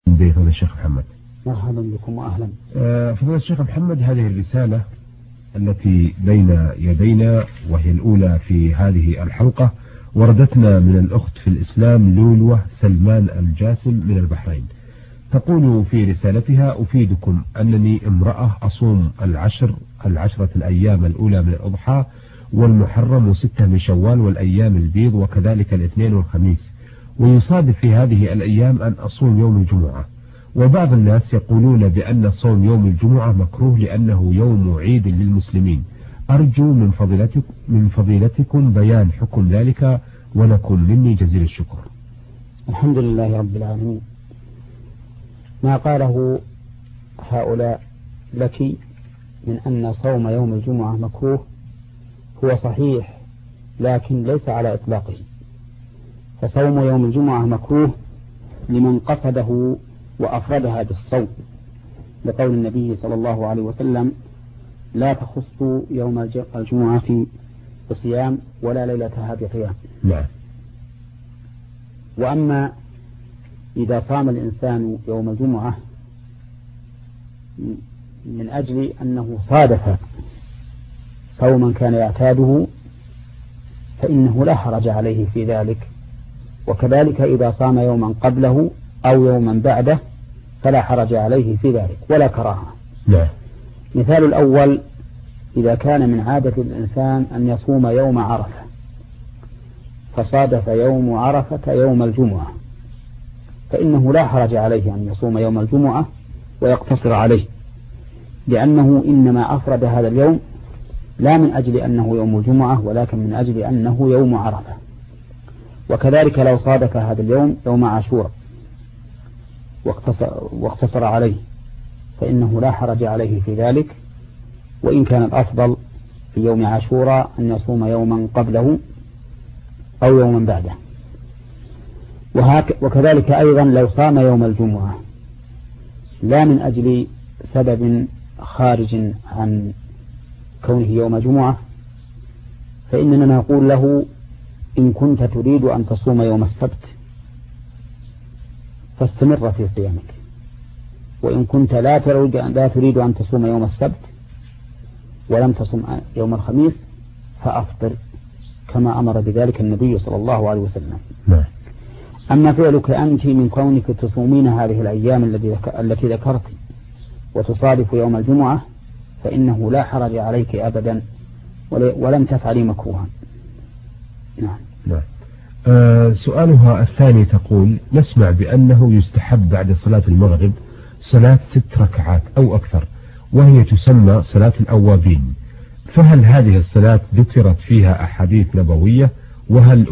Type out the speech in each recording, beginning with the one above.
بفضل الشيخ محمد. مرحبا بكم وأهلا. فضل الشيخ محمد، هذه الرسالة التي بين يدينا وهي الأولى في هذه الحلقة وردتنا من الأخت في الإسلام لولوة سلمان الجاسم من البحرين. تقول في رسالتها: أفيدكم أنني امرأة أصوم العشرة الأيام الأولى من الأضحى والمحرم وستة من شوال والأيام البيض وكذلك الاثنين والخميس، ويصادف في هذه الأيام أن أصوم يوم الجمعة، وبعض الناس يقولون بأن صوم يوم الجمعة مكروه لأنه يوم عيد للمسلمين. أرجو من فضيلتكم بيان حكم ذلك ولكم مني جزيل الشكر. الحمد لله رب العالمين. ما قاله هؤلاء لك من أن صوم يوم الجمعة مكروه هو صحيح، لكن ليس على إطلاقه. فصوم يوم الجمعة مكروه لمن قصده وأفردها بالصوم، لقول النبي صلى الله عليه وسلم: لا تخص يوم الجمعة بصيام ولا ليلتها بقيام. نعم. وأما إذا صام الإنسان يوم الجمعة من أجل أنه صادف صوما كان يعتاده فإنه لا حرج عليه في ذلك، وكذلك إذا صام يوما قبله أو يوما بعده فلا حرج عليه في ذلك ولا كراهة. لا. مثال الأول: إذا كان من عادة الإنسان أن يصوم يوم عرفة فصادف يوم عرفة يوم الجمعة، فإنه لا حرج عليه أن يصوم يوم الجمعة ويقتصر عليه، لأنه إنما أفرد هذا اليوم لا من أجل أنه يوم الجمعة ولكن من أجل أنه يوم عرفة. وكذلك لو صادف هذا اليوم يوم عاشوراء واقتصر عليه فإنه لا حرج عليه في ذلك، وإن كان الأفضل في يوم عاشوراء أن يصوم يوما قبله أو يوما بعده. وكذلك أيضا لو صام يوم الجمعة لا من أجل سبب خارج عن كونه يوم جمعة، فإننا نقول له: إن كنت تريد أن تصوم يوم السبت فاستمر في صيامك، وإن كنت لا تريد أن تصوم يوم السبت ولم تصم يوم الخميس فأفطر، كما أمر بذلك النبي صلى الله عليه وسلم. أما فعلك أنت من كونك تصومين هذه الأيام التي ذكرت وتصادف يوم الجمعة فإنه لا حرج عليك أبدا ولم تفعلي مكروها. نعم. سؤالها الثاني تقول: نسمع بأنه يستحب بعد صلاة المغرب صلاة 6 ركعات أو أكثر، وهي تسمى صلاة الأوابين، فهل هذه الصلاة ذكرت فيها أحاديث نبوية؟ وهل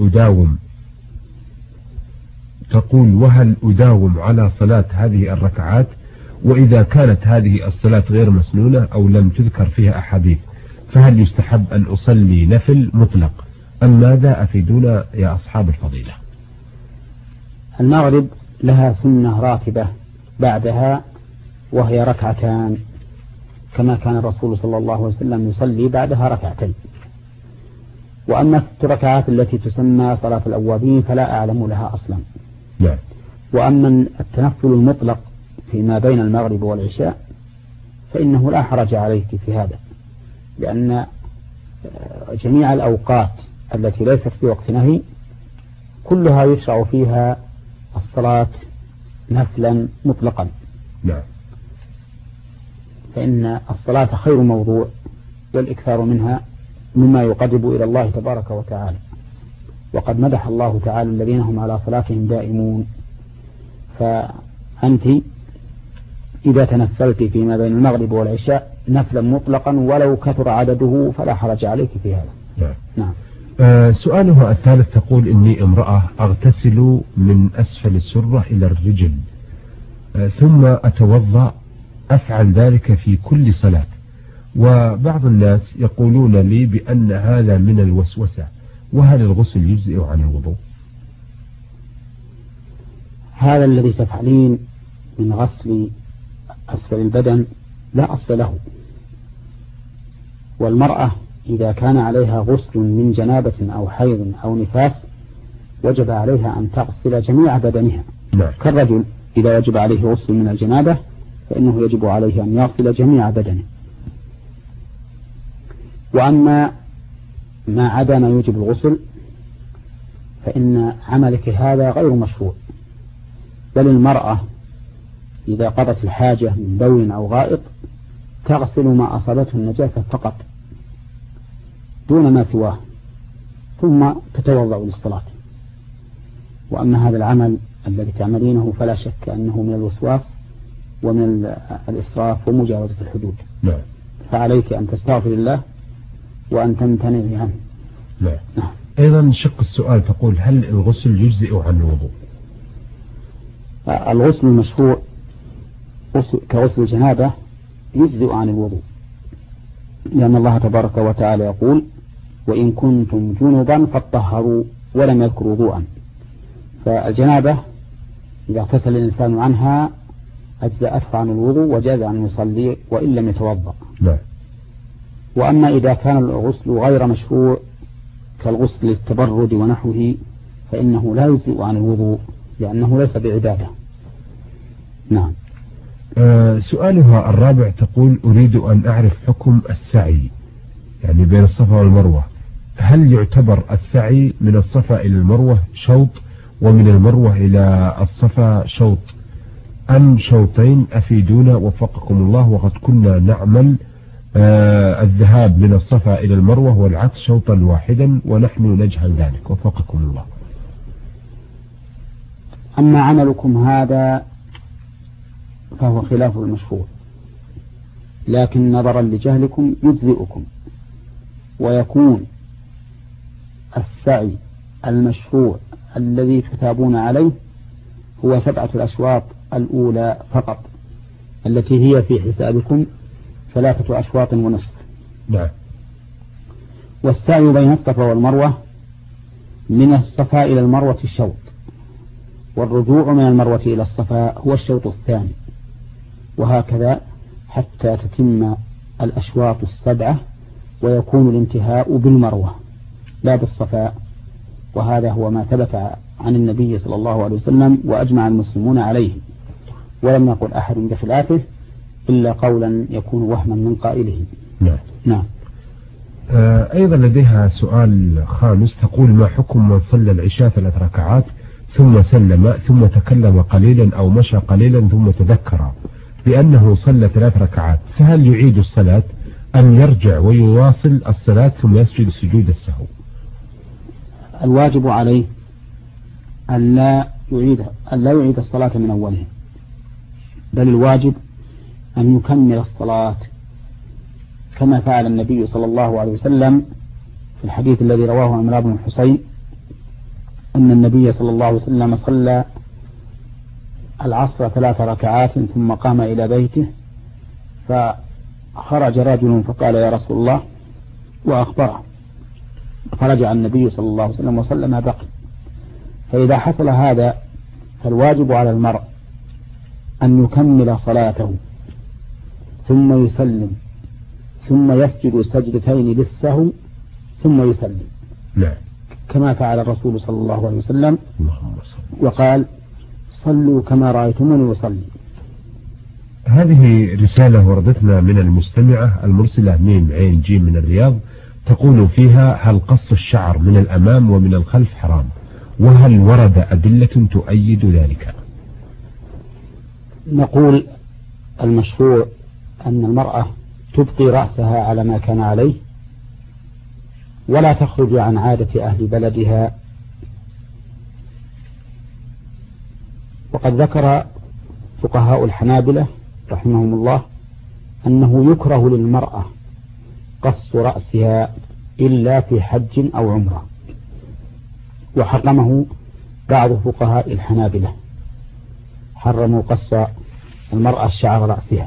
أداوم على صلاة هذه الركعات؟ وإذا كانت هذه الصلاة غير مسنونة أو لم تذكر فيها أحاديث فهل يستحب أن أصلي نفل مطلق أم ماذا؟ أفيدونا يا أصحاب الفضيلة. المغرب لها سنة راتبة بعدها وهي ركعتان، كما كان الرسول صلى الله عليه وسلم يصلي بعدها ركعتين. وأما 6 ركعات التي تسمى صلاة الأوابين فلا أعلم لها أصلا. لا. وأما التنفل المطلق فيما بين المغرب والعشاء فإنه لا حرج عليك في هذا، لأن جميع الأوقات التي ليست في وقت نهي كلها يشرع فيها الصلاة نفلا مطلقا. نعم. فإن الصلاة خير موضوع والإكثار منها مما يقرب إلى الله تبارك وتعالى، وقد مدح الله تعالى الذين هم على صلاتهم دائمون. فأنت إذا تنفلت فيما بين المغرب والعشاء نفلا مطلقا ولو كثر عدده فلا حرج عليك في هذا. نعم. سؤالها الثالث تقول: إني امرأة أغتسل من أسفل السرة إلى الرجل ثم أتوضأ، أفعل ذلك في كل صلاة، وبعض الناس يقولون لي بأن هذا من الوسوسة، وهل الغسل يجزئ عن الوضوء؟ هذا الذي تفعلين من غسل أسفل البدن لا أصل له، والمرأة إذا كان عليها غسل من جنابة أو حيض أو نفاس وجب عليها أن تغسل جميع بدنها. نعم. كالرجل إذا وجب عليه غسل من الجنابة فإنه يجب عليه أن يغسل جميع بدنه. وأما ما عدا ما يوجب الغسل فإن عملك هذا غير مشروع، بل المرأة إذا قضت الحاجة من بول أو غائط تغسل ما أصابته النجاسة فقط دون ما سواه، ثم تتوضأ للصلاة. وأما هذا العمل الذي تعملينه فلا شك أنه من الوسواس ومن الإسراف ومجاوزة الحدود. نعم. فعليك أن تستغفر الله وأن تمتنعي عنه. نعم. أيضا شق السؤال تقول: هل الغسل يجزئ عن الوضوء؟ الغسل المشروع كغسل الجنابة يجزئ عن الوضوء، لأن الله تبارك وتعالى يقول: وإن كنتم جنبا فاطهروا، ولم يذكر وضوءا. فالجنابة إذا اغتسل الإنسان عنها أجزأته عن الوضوء وجاز أن يصلي وإن لم يتوضأ. لا. وأما إذا كان الغسل غير مشروع كالغسل للتبرد ونحوه فإنه لا يجزئ عن الوضوء لأنه ليس بعبادة. نعم. سؤالها الرابع تقول: أريد أن أعرف حكم السعي يعني بين الصفا والمروة، هل يعتبر السعي من الصفا إلى المروة شوط ومن المروة إلى الصفا شوط أم شوطين؟ أفيدونا وفقكم الله، وقد كنا نعمل الذهاب من الصفا إلى المروة والعكس شوطا واحدا ونحن نجهل ذلك وفقكم الله. أما عملكم هذا فهو خلاف المشروع، لكن نظرا لجهلكم يجزئكم، ويكون السعي المشروع الذي تثابون عليه هو 7 الأشواط الأولى فقط، التي هي في حسابكم 3 أشواط ونصف. نعم. والسعي بين الصفا والمروة من الصفا إلى المروة الشوط، والرجوع من المروة إلى الصفا هو الشوط الثاني، وهكذا حتى تتم الأشواط 7 ويكون الانتهاء بالمروة لا بالصفا. وهذا هو ما ثبت عن النبي صلى الله عليه وسلم وأجمع المسلمون عليه، ولم يقل أحد بخلافه إلا قولا يكون وهما من قائله. نعم. نعم. أيضا لديها سؤال خامس تقول: ما حكم من صلى العشاء 3 ركعات ثم سلم ثم تكلم قليلا أو مشى قليلا ثم تذكر بأنه صلى 3 ركعات، فهل يعيد الصلاة أم يرجع ويواصل الصلاة ثم يسجد سجود السهو؟ الواجب عليه أن لا يعيد الصلاة من أولها، بل الواجب أن يكمل الصلاة كما فعل النبي صلى الله عليه وسلم في الحديث الذي رواه عمران بن الحصين أن النبي صلى الله عليه وسلم صلى العصر 3 ركعات ثم قام إلى بيته، فخرج رجل فقال: يا رسول الله، وأخبره، فرجع النبي صلى الله عليه وسلم وصلى ما بقي. فإذا حصل هذا فالواجب على المرء أن يكمل صلاته ثم يسلم ثم يسجد سجدتين للسهو ثم يسلم. نعم. كما فعل الرسول صلى الله عليه وسلم وقال: صلوا كما رأيتموني أصلي. هذه رسالة وردتنا من المستمعة المرسلة ميم عين جيم من الرياض، تقول فيها: هل قص الشعر من الأمام ومن الخلف حرام؟ وهل ورد أدلة تؤيد ذلك؟ نقول: المشروع أن المرأة تبقي رأسها على ما كان عليه ولا تخرج عن عادة أهل بلدها. وقد ذكر فقهاء الحنابلة رحمهم الله أنه يكره للمرأة قص رأسها إلا في حج أو عمرة، وحرمه بعض فقهاء الحنابلة، حرموا قص المرأة شعر رأسها.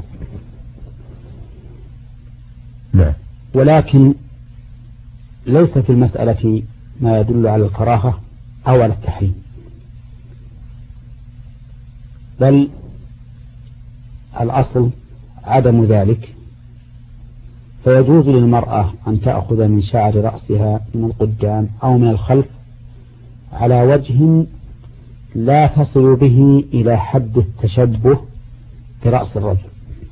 لا. ولكن ليس في المسألة ما يدل على الكراهة أو على التحريم، بل الأصل عدم ذلك، فيجوز للمرأة أن تأخذ من شعر رأسها من القدام أو من الخلف على وجه لا تصل به إلى حد التشبه برأس الرجل،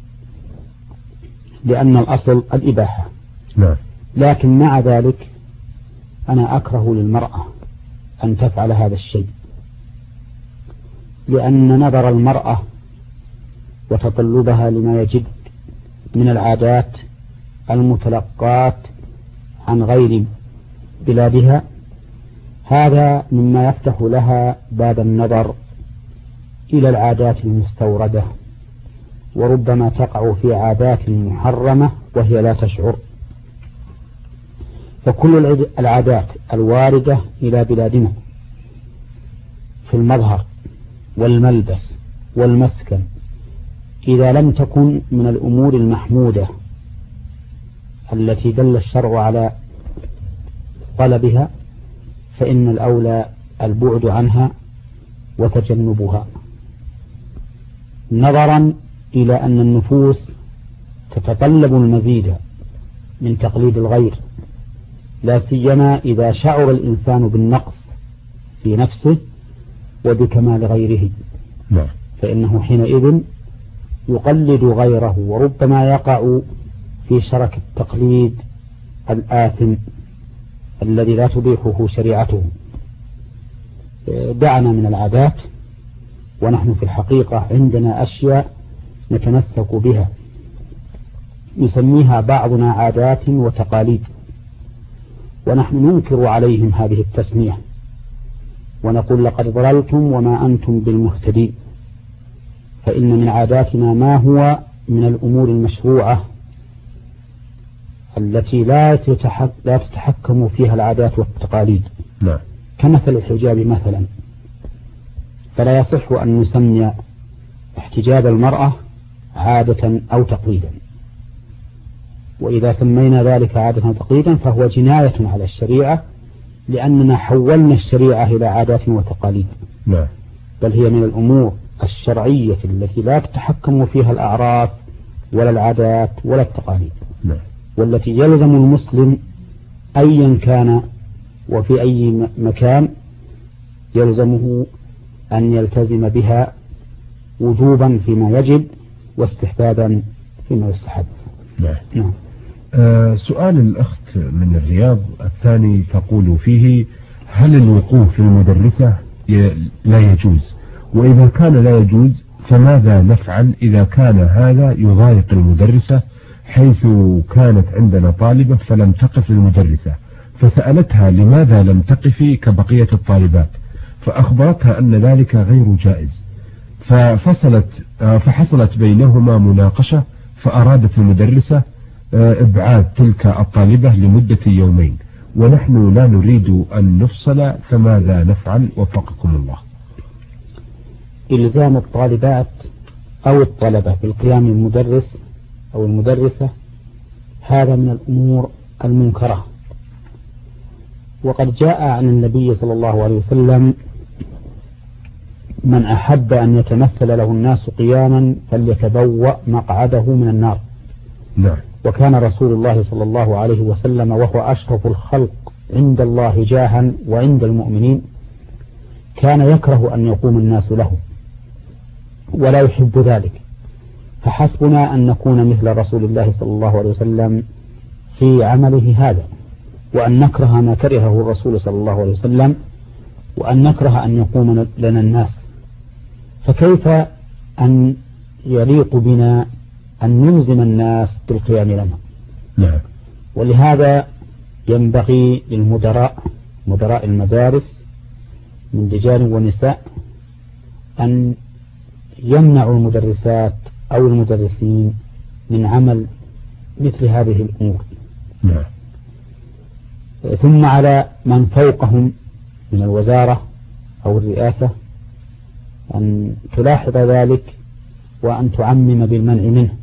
لأن الأصل الإباحة. لكن مع ذلك أنا أكره للمرأة أن تفعل هذا الشيء، لأن نظر المرأة وتطلبها لما يجب من العادات المتلقات عن غير بلادها هذا مما يفتح لها باب النظر إلى العادات المستوردة، وربما تقع في عادات محرمة وهي لا تشعر. فكل العادات الواردة إلى بلادنا في المظهر والملبس والمسكن إذا لم تكن من الأمور المحمودة التي دل الشرع على طلبها فإن الأولى البعد عنها وتجنبها، نظرا إلى أن النفوس تتطلب المزيد من تقليد الغير، لا سيما إذا شعر الإنسان بالنقص في نفسه وبكمال غيره، فإنه حينئذ يقلد غيره، وربما يقع في شرك التقليد الآثم الذي لا تبيحه شريعته. دعنا من العادات، ونحن في الحقيقة عندنا أشياء نتمسك بها يسميها بعضنا عادات وتقاليد، ونحن ننكر عليهم هذه التسمية ونقول لقد ضللتم وما أنتم بالمهتدين، فإن من عاداتنا ما هو من الأمور المشروعة التي لا تتحكم فيها العادات والتقاليد، كمثل الحجاب مثلا، فلا يصح أن نسمي احتجاب المرأة عادة أو تقليدا، وإذا سمينا ذلك عادة أو تقليدا فهو جناية على الشريعة، لأننا حولنا الشريعة إلى عادات وتقاليد، بل هي من الأمور الشرعية التي لا تتحكم فيها الأعراف ولا العادات ولا التقاليد، والتي يلزم المسلم أيا كان وفي أي مكان يلزمه أن يلتزم بها وجوبا فيما يجب واستحبابا فيما يستحب. سؤال الأخت من الرياض الثاني تقول فيه: هل الوقوف للمدرسة لا يجوز؟ وإذا كان لا يجوز فماذا نفعل إذا كان هذا يضايق المدرسة، حيث كانت عندنا طالبة فلم تقف للمدرسة فسألتها لماذا لم تقفي كبقية الطالبات، فأخبرتها أن ذلك غير جائز، فحصلت بينهما مناقشة، فأرادت المدرسة إبعاد تلك الطالبة لمدة يومين، ونحن لا نريد أن نفصل، فماذا نفعل وفقكم الله؟ إلزام الطالبات أو الطلبة بالقيام المدرس أو المدرسة هذا من الأمور المنكرة، وقد جاء عن النبي صلى الله عليه وسلم: من أحب أن يتمثل له الناس قياما فليتبوأ مقعده من النار. وكان رسول الله صلى الله عليه وسلم وهو أشرف الخلق عند الله جاها وعند المؤمنين كان يكره أن يقوم الناس له ولا يحب ذلك، فحسبنا أن نكون مثل رسول الله صلى الله عليه وسلم في عمله هذا، وأن نكره ما كرهه الرسول صلى الله عليه وسلم، وأن نكره أن يقوم لنا الناس، فكيف أن يليق بنا أن نلزم الناس بالقيام لنا؟ ولهذا ينبغي للمدراء، مدراء المدارس من رجال ونساء، أن يمنعوا المدرسات أو المدرسين من عمل مثل هذه الأمور. ثم على من فوقهم من الوزارة أو الرئاسة أن تلاحظ ذلك وأن تعمم بالمنع منه،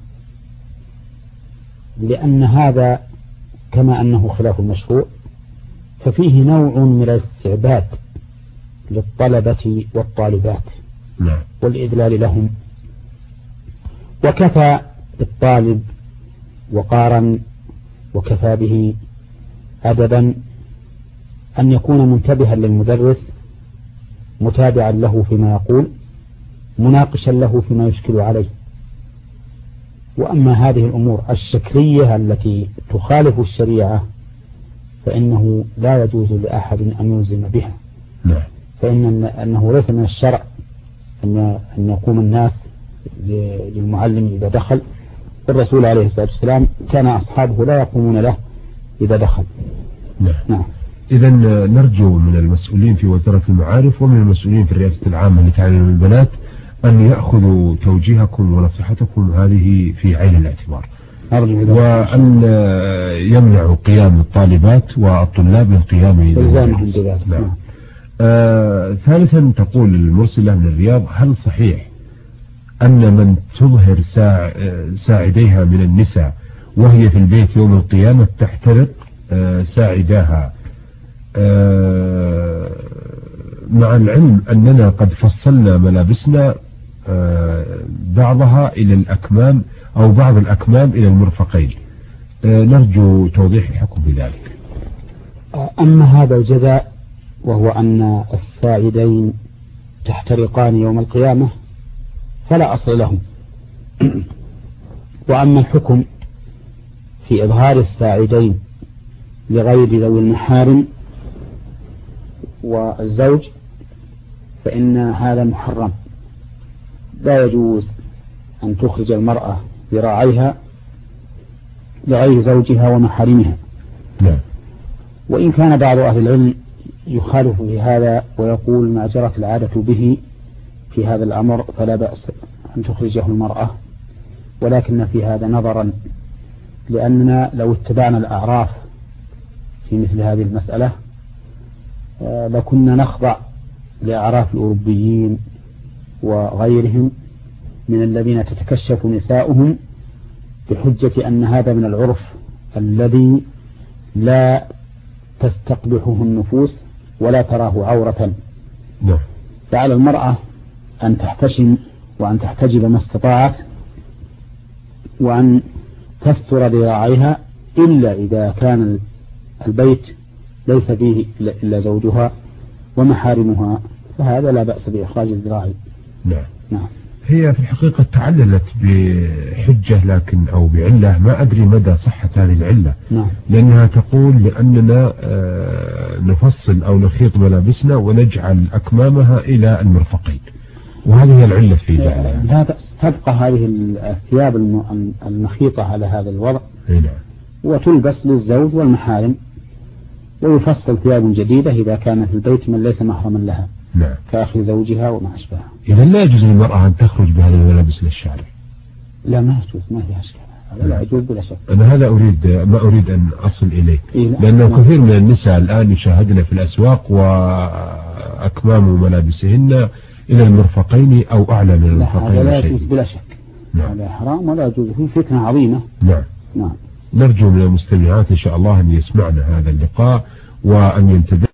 لأن هذا كما أنه خلاف المشروع ففيه نوع من الاستعباد للطلبة والطالبات والإذلال لهم. وكفى بالطالب وقارا وكفى به أدبا أن يكون منتبها للمدرس متابعا له فيما يقول، مناقشا له فيما يشكل عليه. وأما هذه الأمور الشكلية التي تخالف الشريعة فإنه لا يجوز لأحد أن يلزم بها. أنه ليس من الشرع أن يقوم الناس للمعلم إذا دخل. الرسول عليه الصلاة والسلام كان أصحابه لا يقومون له إذا دخل. نعم. إذا نرجو من المسؤولين في وزارة المعارف ومن المسؤولين في الرئاسة العامة لتعليم البنات أن يأخذوا توجيهكم ونصيحتكم هذه في عين الاعتبار، وأن يمنعوا قيام الطالبات والطلاب من قيام بذلك. نعم. ثالثا تقول المرسلة من الرياض: هل صحيح أن من تظهر ساعديها من النساء وهي في البيت يوم القيامة تحترق ساعداها، مع العلم أننا قد فصلنا ملابسنا بعضها إلى الأكمام أو بعض الأكمام إلى المرفقين؟ نرجو توضيح الحكم بذلك. أما هذا الجزاء وهو أن الساعدين تحترقان يوم القيامة فلا أصل له. وأما الحكم في إظهار الساعدين لغير ذوي المحارم والزوج فإن هذا محرم. لا يجوز أن تخرج المرأة ذراعيها لغير زوجها ومحارمها. وإن كان بعض أهل العلم يخالف في هذا ويقول ما جرت العادة به في هذا الأمر فلا بأس أن تخرجه المرأة، ولكن في هذا نظرا، لأننا لو اتبعنا الأعراف في مثل هذه المسألة لكنا نخضع لأعراف الأوروبيين وغيرهم من الذين تتكشف نساؤهم بحجة أن هذا من العرف الذي لا تستقبحه النفوس ولا تراه عورة. فعلى المرأة أن تحتشم وأن تحتجب ما استطاعت وأن تستر ذراعيها، إلا إذا كان البيت ليس فيه إلا زوجها ومحارمها، فهذا لا بأس بإخراج الذراع. نعم. هي في الحقيقة تعللت بحجة لكن أو بعلة ما أدري مدى صحة هذه العلة. لأنها تقول لأننا نفصل أو نخيط ملابسنا ونجعل أكمامها إلى المرفقين، وهذه هي العلة في جعلها. لا بأس، تبقى هذه الثياب المخيطة على هذا الوضع وتلبس للزوج والمحارم، ويفصل ثياب جديدة إذا كان في البيت من ليس محرما لها كأخي زوجها وما أشبهها. إذا لا يجوز للمرأة أن تخرج بهذه الملابس للشارع؟ لا، ما يجوز، ما فيها أشكال، لا يجوز بلا شك. أنا هذا ما أريد أن أصل إليه، لأن كثير من النساء الآن يشاهدن في الأسواق وأكمام ملابسهن إلى المرفقين أو أعلى من المرفقين. هذا لا يجوز بلا شك. هذا حرام ولا يجوز، فيه فتنة عظيمة. نعم. نرجو من المستمعات إن شاء الله أن يسمعنا هذا اللقاء وأن ينتبه